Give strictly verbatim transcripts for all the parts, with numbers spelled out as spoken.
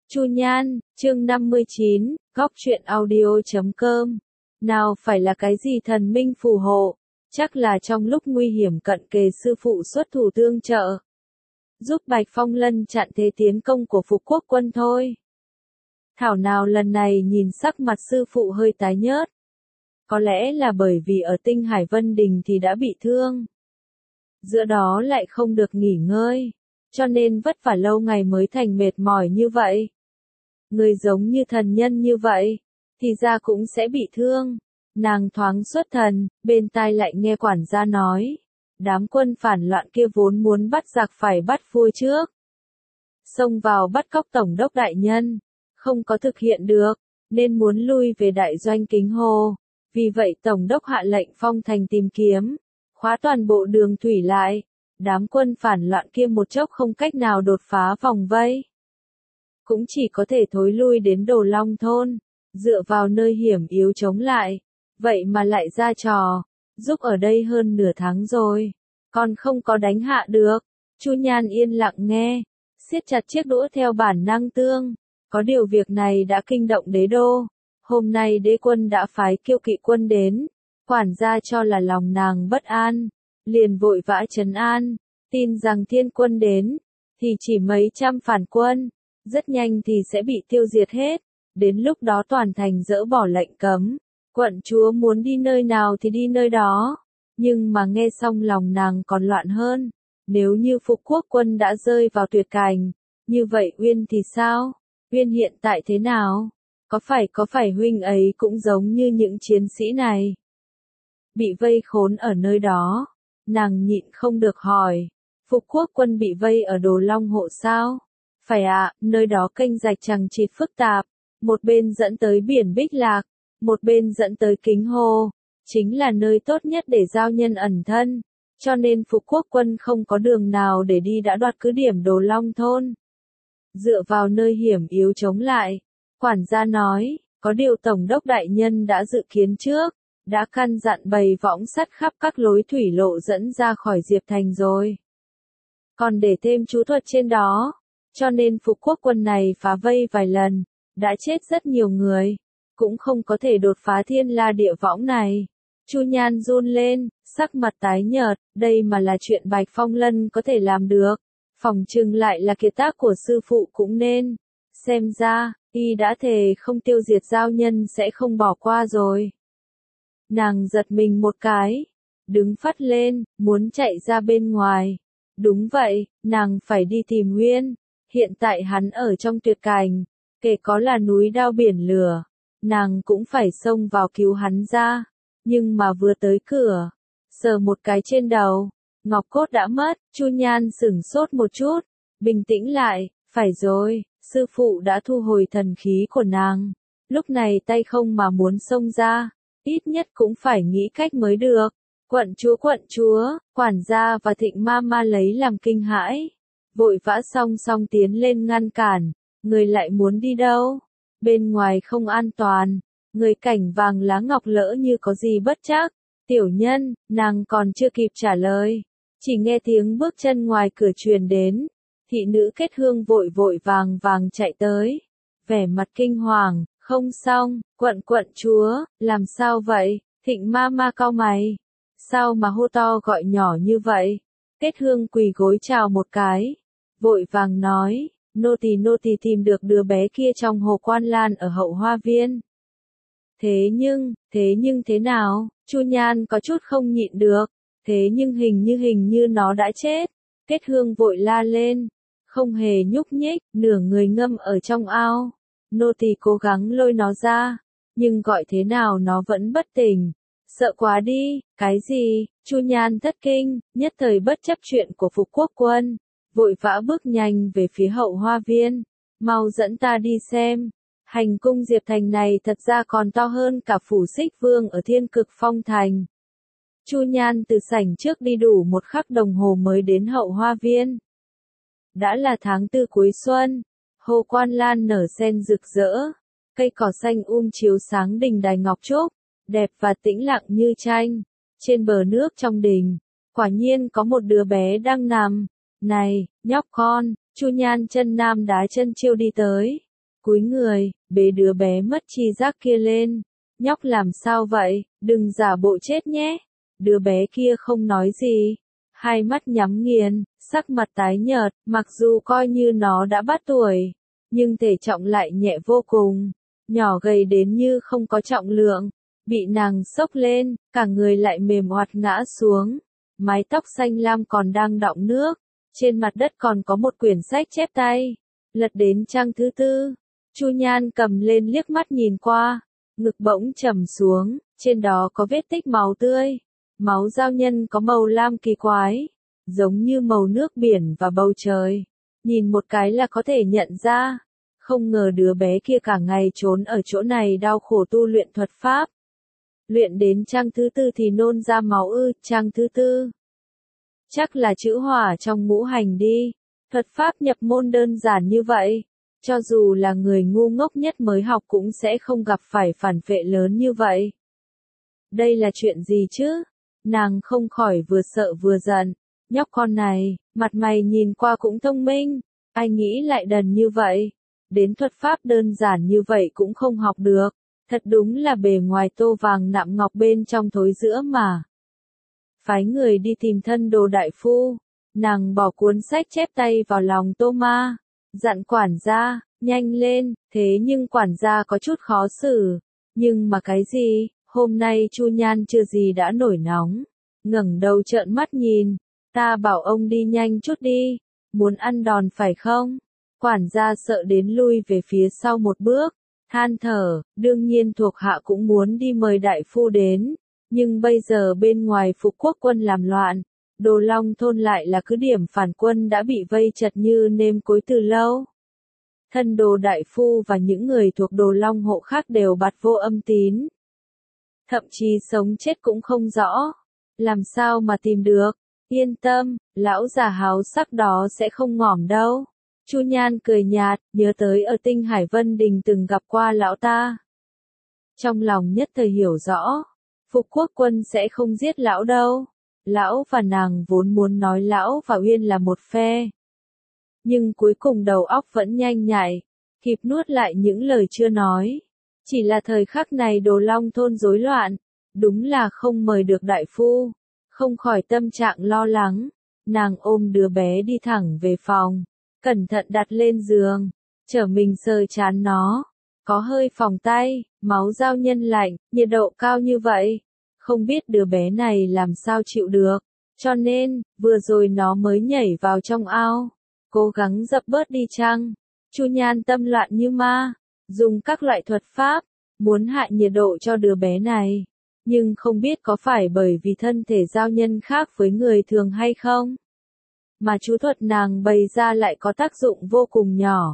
Chu Nhan, chương năm mươi chín, góc truyện audio chấm com. Nào phải là cái gì thần minh phù hộ, chắc là trong lúc nguy hiểm cận kề sư phụ xuất thủ tương trợ, giúp Bạch Phong Lân chặn thế tiến công của Phục Quốc quân thôi. Thảo nào lần này nhìn sắc mặt sư phụ hơi tái nhợt. Có lẽ là bởi vì ở Tinh Hải Vân Đình thì đã bị thương. Giữa đó lại không được nghỉ ngơi, cho nên vất vả lâu ngày mới thành mệt mỏi như vậy. Người giống như thần nhân như vậy, thì ra cũng sẽ bị thương. Nàng thoáng xuất thần, bên tai lại nghe quản gia nói. Đám quân phản loạn kia vốn muốn bắt giặc phải bắt vua trước. Xông vào bắt cóc tổng đốc đại nhân, không có thực hiện được, nên muốn lui về đại doanh Kính Hồ. Vì vậy tổng đốc hạ lệnh phong thành tìm kiếm, khóa toàn bộ đường thủy lại. Đám quân phản loạn kia một chốc không cách nào đột phá vòng vây, cũng chỉ có thể thối lui đến Đồ Long thôn, dựa vào nơi hiểm yếu chống lại. Vậy mà lại ra trò, giúp ở đây hơn nửa tháng rồi, còn không có đánh hạ được. Chu Nhan yên lặng nghe, siết chặt chiếc đũa theo bản năng tương. Có điều việc này đã kinh động đế đô. Hôm nay đế quân đã phái Kiêu Kỵ quân đến, quản gia cho là lòng nàng bất an, liền vội vã trấn an, tin rằng thiên quân đến, thì chỉ mấy trăm phản quân, rất nhanh thì sẽ bị tiêu diệt hết. Đến lúc đó toàn thành dỡ bỏ lệnh cấm, quận chúa muốn đi nơi nào thì đi nơi đó. Nhưng mà nghe xong lòng nàng còn loạn hơn. Nếu như Phục Quốc quân đã rơi vào tuyệt cảnh, như vậy Uyên thì sao? Uyên hiện tại thế nào? Có phải có phải huynh ấy cũng giống như những chiến sĩ này, bị vây khốn ở nơi đó? Nàng nhịn không được hỏi. Phục Quốc quân bị vây ở Đồ Long hộ sao? Phải ạ, à, nơi đó kênh rạch chằng chịt phức tạp, một bên dẫn tới biển Bích Lạc, một bên dẫn tới Kính Hồ, chính là nơi tốt nhất để giao nhân ẩn thân, cho nên Phục Quốc quân không có đường nào để đi đã đoạt cứ điểm Đồ Long thôn. Dựa vào nơi hiểm yếu chống lại, quản gia nói, có điều tổng đốc đại nhân đã dự kiến trước, đã căn dặn bày võng sắt khắp các lối thủy lộ dẫn ra khỏi Diệp Thành rồi. Còn để thêm chú thuật trên đó, cho nên Phục Quốc quân này phá vây vài lần, đã chết rất nhiều người, cũng không có thể đột phá thiên la địa võng này. Chu Nhan run lên, sắc mặt tái nhợt, đây mà là chuyện Bạch Phong Lân có thể làm được, phỏng chừng lại là kiệt tác của sư phụ cũng nên. Xem ra, y đã thề không tiêu diệt giao nhân sẽ không bỏ qua rồi. Nàng giật mình một cái, đứng phắt lên, muốn chạy ra bên ngoài. Đúng vậy, nàng phải đi tìm Uyên. Hiện tại hắn ở trong tuyệt cảnh, kể có là núi đao biển lửa, nàng cũng phải xông vào cứu hắn ra. Nhưng mà vừa tới cửa, sờ một cái trên đầu, ngọc cốt đã mất. Chu Nhan sửng sốt một chút, bình tĩnh lại, phải rồi, sư phụ đã thu hồi thần khí của nàng. Lúc này tay không mà muốn xông ra, ít nhất cũng phải nghĩ cách mới được. Quận chúa quận chúa, quản gia và Thịnh ma ma lấy làm kinh hãi, vội vã song song tiến lên ngăn cản. Người lại muốn đi đâu? Bên ngoài không an toàn. Người cảnh vàng lá ngọc lỡ như có gì bất trắc. Tiểu nhân, nàng còn chưa kịp trả lời, chỉ nghe tiếng bước chân ngoài cửa truyền đến. Thị nữ Kết Hương vội vội vàng vàng chạy tới, vẻ mặt kinh hoàng. Không xong, quận quận chúa, làm sao vậy? Thịnh ma ma cau mày, sao mà hô to gọi nhỏ như vậy? Kết Hương quỳ gối chào một cái, vội vàng nói, nô tỳ nô tỳ tìm được đứa bé kia trong hồ Quan Lan ở hậu hoa viên. Thế nhưng, thế nhưng thế nào? Chu Nhan có chút không nhịn được. Thế nhưng hình như hình như nó đã chết. Kết Hương vội la lên, không hề nhúc nhích, nửa người ngâm ở trong ao. Nô tỳ cố gắng lôi nó ra, nhưng gọi thế nào nó vẫn bất tỉnh. Sợ quá đi. Cái gì? Chu Nhan thất kinh, nhất thời bất chấp chuyện của Phục Quốc quân, vội vã bước nhanh về phía hậu hoa viên. Mau dẫn ta đi xem. Hành cung Diệp Thành này thật ra còn to hơn cả phủ Xích Vương ở Thiên Cực Phong Thành. Chu Nhan từ sảnh trước đi đủ một khắc đồng hồ mới đến hậu hoa viên. Đã là tháng tư cuối xuân, hồ Quan Lan nở sen rực rỡ, cây cỏ xanh um chiếu sáng đình đài ngọc trúc, đẹp và tĩnh lặng như tranh. Trên bờ nước trong đình, quả nhiên có một đứa bé đang nằm. Này, nhóc con! Chu Nhan chân nam đá chân chiêu đi tới, cúi người, bế đứa bé mất tri giác kia lên. Nhóc làm sao vậy, đừng giả bộ chết nhé. Đứa bé kia không nói gì, hai mắt nhắm nghiền, sắc mặt tái nhợt, mặc dù coi như nó đã bắt tuổi, nhưng thể trọng lại nhẹ vô cùng, nhỏ gầy đến như không có trọng lượng, bị nàng xốc lên, cả người lại mềm oặt ngã xuống, mái tóc xanh lam còn đang đọng nước, trên mặt đất còn có một quyển sách chép tay, lật đến trang thứ tư, Chu Nhan cầm lên liếc mắt nhìn qua, ngực bỗng trầm xuống, trên đó có vết tích máu tươi, máu giao nhân có màu lam kỳ quái, giống như màu nước biển và bầu trời, nhìn một cái là có thể nhận ra, không ngờ đứa bé kia cả ngày trốn ở chỗ này đau khổ tu luyện thuật pháp. Luyện đến trang thứ tư thì nôn ra máu ư, trang thứ tư. Chắc là chữ hỏa trong ngũ hành đi, thuật pháp nhập môn đơn giản như vậy, cho dù là người ngu ngốc nhất mới học cũng sẽ không gặp phải phản vệ lớn như vậy. Đây là chuyện gì chứ? Nàng không khỏi vừa sợ vừa giận, nhóc con này, mặt mày nhìn qua cũng thông minh, ai nghĩ lại đần như vậy, đến thuật pháp đơn giản như vậy cũng không học được, thật đúng là bề ngoài tô vàng nạm ngọc bên trong thối rữa mà. Phái người đi tìm thân đồ đại phu, nàng bỏ cuốn sách chép tay vào lòng Tô Ma, dặn quản gia, nhanh lên, thế nhưng quản gia có chút khó xử, nhưng mà cái gì, hôm nay Chu Nhan chưa gì đã nổi nóng, ngẩng đầu trợn mắt nhìn, ta bảo ông đi nhanh chút đi, muốn ăn đòn phải không? Quản gia sợ đến lui về phía sau một bước, than thở, đương nhiên thuộc hạ cũng muốn đi mời đại phu đến, nhưng bây giờ bên ngoài Phục Quốc quân làm loạn, Đồ Long thôn lại là cứ điểm phản quân đã bị vây chật như nêm cối từ lâu. Thân Đồ đại phu và những người thuộc Đồ Long hộ khác đều bặt vô âm tín. Thậm chí sống chết cũng không rõ, làm sao mà tìm được, yên tâm, lão già háo sắc đó sẽ không ngỏm đâu. Chu Nhan cười nhạt, nhớ tới ở Tinh Hải Vân Đình từng gặp qua lão ta. Trong lòng nhất thời hiểu rõ, Phục Quốc quân sẽ không giết lão đâu. Lão và nàng vốn muốn nói lão và Uyên là một phe. Nhưng cuối cùng đầu óc vẫn nhanh nhạy, kịp nuốt lại những lời chưa nói. Chỉ là thời khắc này Đồ Long thôn rối loạn, đúng là không mời được đại phu, không khỏi tâm trạng lo lắng. Nàng ôm đứa bé đi thẳng về phòng, cẩn thận đặt lên giường, trở mình sờ chán nó, có hơi phồng tay, máu giao nhân lạnh, nhiệt độ cao như vậy, không biết đứa bé này làm sao chịu được, cho nên, vừa rồi nó mới nhảy vào trong ao, cố gắng dập bớt đi chăng. Chu Nhan tâm loạn như ma, dùng các loại thuật pháp, muốn hạ nhiệt độ cho đứa bé này, nhưng không biết có phải bởi vì thân thể giao nhân khác với người thường hay không, mà chú thuật nàng bày ra lại có tác dụng vô cùng nhỏ.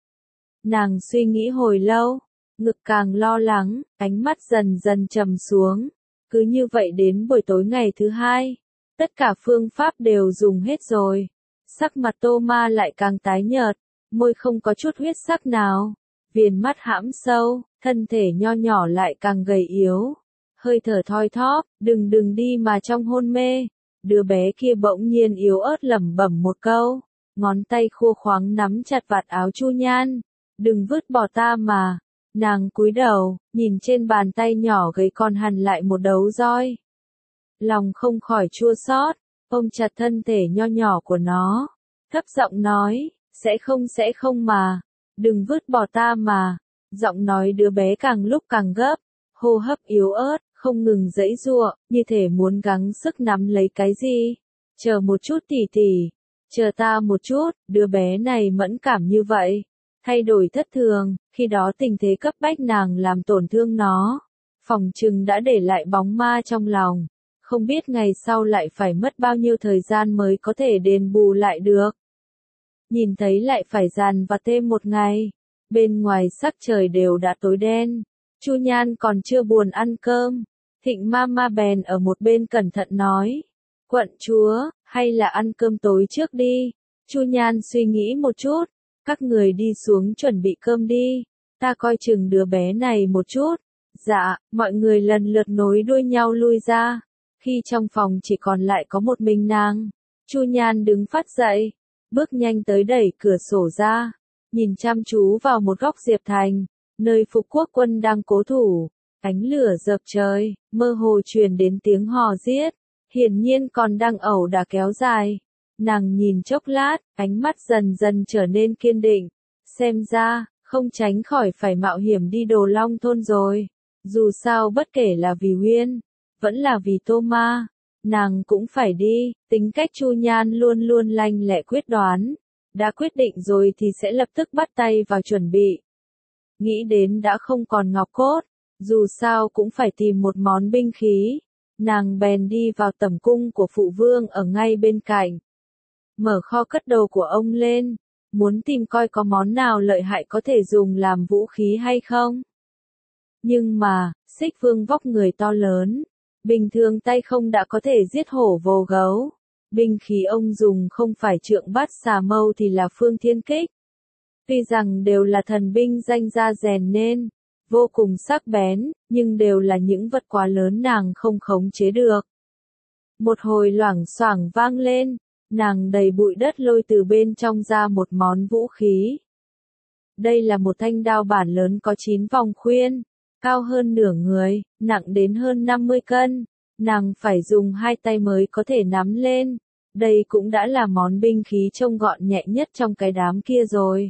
Nàng suy nghĩ hồi lâu, ngực càng lo lắng, ánh mắt dần dần trầm xuống, cứ như vậy đến buổi tối ngày thứ hai, tất cả phương pháp đều dùng hết rồi, sắc mặt Tô Ma lại càng tái nhợt, môi không có chút huyết sắc nào, viền mắt hãm sâu, thân thể nho nhỏ lại càng gầy yếu, hơi thở thoi thóp, đừng đừng đi mà trong hôn mê. Đứa bé kia bỗng nhiên yếu ớt lẩm bẩm một câu, ngón tay khô khoắng nắm chặt vạt áo Chu Nhan, đừng vứt bỏ ta mà. Nàng cúi đầu, nhìn trên bàn tay nhỏ gầy còn hằn lại một đấu roi. Lòng không khỏi chua xót, ôm chặt thân thể nho nhỏ của nó, thấp giọng nói, sẽ không sẽ không mà, đừng vứt bỏ ta mà. Giọng nói đứa bé càng lúc càng gấp, hô hấp yếu ớt, không ngừng giãy giụa, như thể muốn gắng sức nắm lấy cái gì. Chờ một chút tỷ tỷ, chờ ta một chút, đứa bé này mẫn cảm như vậy, thay đổi thất thường, khi đó tình thế cấp bách nàng làm tổn thương nó, phòng trừng đã để lại bóng ma trong lòng, không biết ngày sau lại phải mất bao nhiêu thời gian mới có thể đền bù lại được. Nhìn thấy lại phải dàn vặt thêm một ngày, bên ngoài sắc trời đều đã tối đen, Chu Nhan còn chưa buồn ăn cơm, Thịnh Mama bèn ở một bên cẩn thận nói, quận chúa, hay là ăn cơm tối trước đi. Chu Nhan suy nghĩ một chút, các người đi xuống chuẩn bị cơm đi, ta coi chừng đứa bé này một chút. Dạ, mọi người lần lượt nối đuôi nhau lui ra, khi trong phòng chỉ còn lại có một mình nàng, Chu Nhan đứng phát dậy, bước nhanh tới đẩy cửa sổ ra, nhìn chăm chú vào một góc Diệp Thành, nơi phục quốc quân đang cố thủ. Ánh lửa dập trời, mơ hồ truyền đến tiếng hò giết, hiển nhiên còn đang ẩu đả kéo dài. Nàng nhìn chốc lát, ánh mắt dần dần trở nên kiên định. Xem ra, không tránh khỏi phải mạo hiểm đi Đồ Long thôn rồi. Dù sao bất kể là vì Huyên, vẫn là vì Tô Ma, nàng cũng phải đi. Tính cách Chu Nhan luôn luôn lanh lẹ quyết đoán. Đã quyết định rồi thì sẽ lập tức bắt tay vào chuẩn bị. Nghĩ đến đã không còn ngọc cốt, dù sao cũng phải tìm một món binh khí. Nàng bèn đi vào tẩm cung của phụ vương ở ngay bên cạnh. Mở kho cất đồ của ông lên, muốn tìm coi có món nào lợi hại có thể dùng làm vũ khí hay không. Nhưng mà, Xích Vương vóc người to lớn, bình thường tay không đã có thể giết hổ vồ gấu. Binh khí ông dùng không phải trượng bát xà mâu thì là phương thiên kích. Tuy rằng đều là thần binh danh gia rèn nên, vô cùng sắc bén, nhưng đều là những vật quá lớn nàng không khống chế được. Một hồi loảng xoảng vang lên, nàng đầy bụi đất lôi từ bên trong ra một món vũ khí. Đây là một thanh đao bản lớn có chín vòng khuyên, cao hơn nửa người, nặng đến hơn năm mươi cân, nàng phải dùng hai tay mới có thể nắm lên. Đây cũng đã là món binh khí trông gọn nhẹ nhất trong cái đám kia rồi.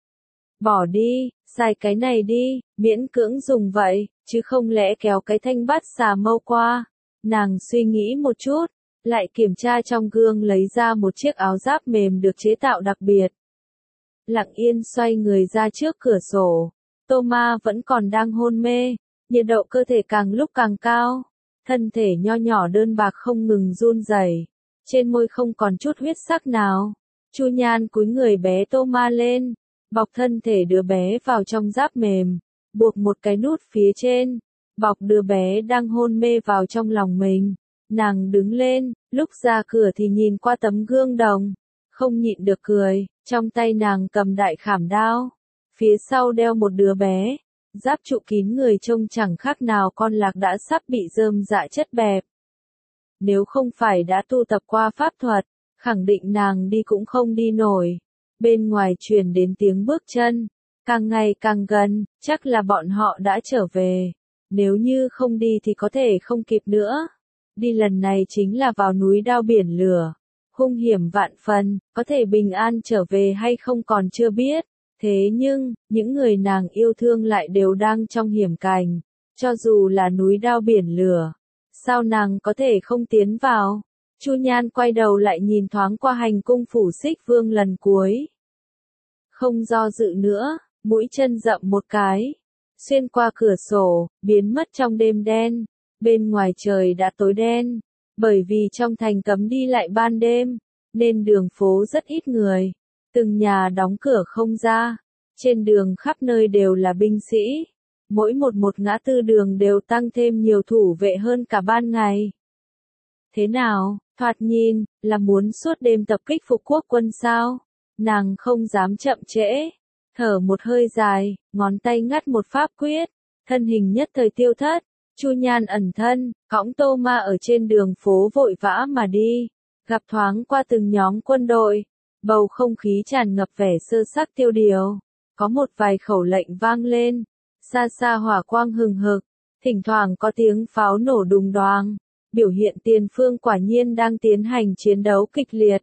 Bỏ đi, xài cái này đi, miễn cưỡng dùng vậy, chứ không lẽ kéo cái thanh bát xà mâu qua. Nàng suy nghĩ một chút, lại kiểm tra trong gương lấy ra một chiếc áo giáp mềm được chế tạo đặc biệt. Lặng yên xoay người ra trước cửa sổ, Tô Ma vẫn còn đang hôn mê, nhiệt độ cơ thể càng lúc càng cao, thân thể nho nhỏ đơn bạc không ngừng run rẩy, trên môi không còn chút huyết sắc nào. Chu Nhan cúi người bé Tô Ma lên, bọc thân thể đứa bé vào trong giáp mềm, buộc một cái nút phía trên, bọc đứa bé đang hôn mê vào trong lòng mình. Nàng đứng lên, lúc ra cửa thì nhìn qua tấm gương đồng, không nhịn được cười, trong tay nàng cầm đại khảm đao, phía sau đeo một đứa bé, giáp trụ kín người trông chẳng khác nào con lạc đã sắp bị rơm dạ chất bẹp. Nếu không phải đã tu tập qua pháp thuật, khẳng định nàng đi cũng không đi nổi. Bên ngoài truyền đến tiếng bước chân, càng ngày càng gần, chắc là bọn họ đã trở về. Nếu như không đi thì có thể không kịp nữa. Đi lần này chính là vào núi đao biển lửa, hung hiểm vạn phần, có thể bình an trở về hay không còn chưa biết. Thế nhưng, những người nàng yêu thương lại đều đang trong hiểm cảnh, cho dù là núi đao biển lửa, sao nàng có thể không tiến vào? Chu Nhan quay đầu lại nhìn thoáng qua hành cung phủ Xích Vương lần cuối. Không do dự nữa, mũi chân dậm một cái, xuyên qua cửa sổ, biến mất trong đêm đen. Bên ngoài trời đã tối đen, bởi vì trong thành cấm đi lại ban đêm, nên đường phố rất ít người, từng nhà đóng cửa không ra, trên đường khắp nơi đều là binh sĩ, mỗi một một ngã tư đường đều tăng thêm nhiều thủ vệ hơn cả ban ngày. Thế nào, thoạt nhìn, là muốn suốt đêm tập kích phục quốc quân sao? Nàng không dám chậm trễ, thở một hơi dài, ngón tay ngắt một pháp quyết, thân hình nhất thời tiêu thất. Chu Nhan ẩn thân, cõng Tô Ma ở trên đường phố vội vã mà đi, gặp thoáng qua từng nhóm quân đội, bầu không khí tràn ngập vẻ sơ sắc tiêu điều, có một vài khẩu lệnh vang lên, xa xa hỏa quang hừng hực, thỉnh thoảng có tiếng pháo nổ đùng đoàng, biểu hiện tiền phương quả nhiên đang tiến hành chiến đấu kịch liệt.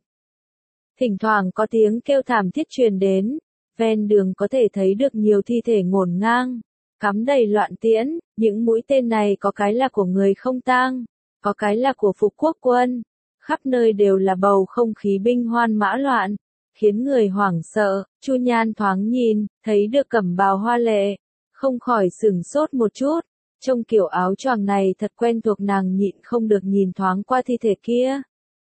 Thỉnh thoảng có tiếng kêu thảm thiết truyền đến, ven đường có thể thấy được nhiều thi thể ngổn ngang, cắm đầy loạn tiễn, những mũi tên này có cái là của người không tang, có cái là của phục quốc quân, khắp nơi đều là bầu không khí binh hoan mã loạn, khiến người hoảng sợ. Chu Nhan thoáng nhìn, thấy được cẩm bào hoa lệ, không khỏi sửng sốt một chút, trông kiểu áo choàng này thật quen thuộc, nàng nhịn không được nhìn thoáng qua thi thể kia.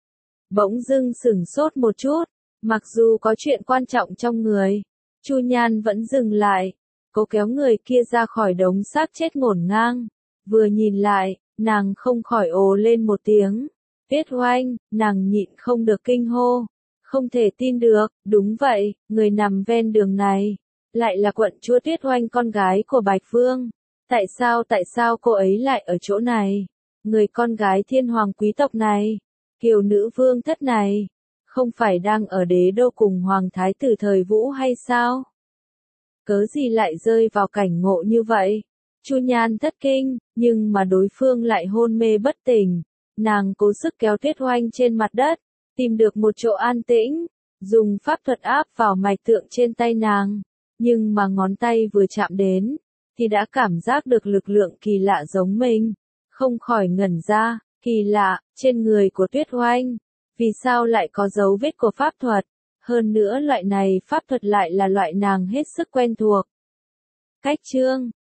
Bỗng dưng sửng sốt một chút, mặc dù có chuyện quan trọng trong người, Chu Nhan vẫn dừng lại. Cố kéo người kia ra khỏi đống xác chết ngổn ngang, vừa nhìn lại, nàng không khỏi ồ lên một tiếng. Tuyết Oanh, nàng nhịn không được kinh hô, không thể tin được, đúng vậy, người nằm ven đường này, lại là quận chúa Tuyết Oanh, con gái của Bạch Vương. Tại sao tại sao cô ấy lại ở chỗ này? Người con gái thiên hoàng quý tộc này, kiều nữ vương thất này, không phải đang ở đế đô cùng hoàng thái tử thời Vũ hay sao? cớ gì lại rơi vào cảnh ngộ như vậy? Chu Nhan thất kinh, nhưng mà đối phương lại hôn mê bất tỉnh. Nàng cố sức kéo Tuyết Oanh trên mặt đất, tìm được một chỗ an tĩnh, dùng pháp thuật áp vào mạch tượng trên tay nàng. Nhưng mà ngón tay vừa chạm đến, thì đã cảm giác được lực lượng kỳ lạ giống mình. Không khỏi ngẩn ra, kỳ lạ, trên người của Tuyết Oanh, vì sao lại có dấu vết của pháp thuật? Hơn nữa loại này pháp thuật lại là loại nàng hết sức quen thuộc. Cách chương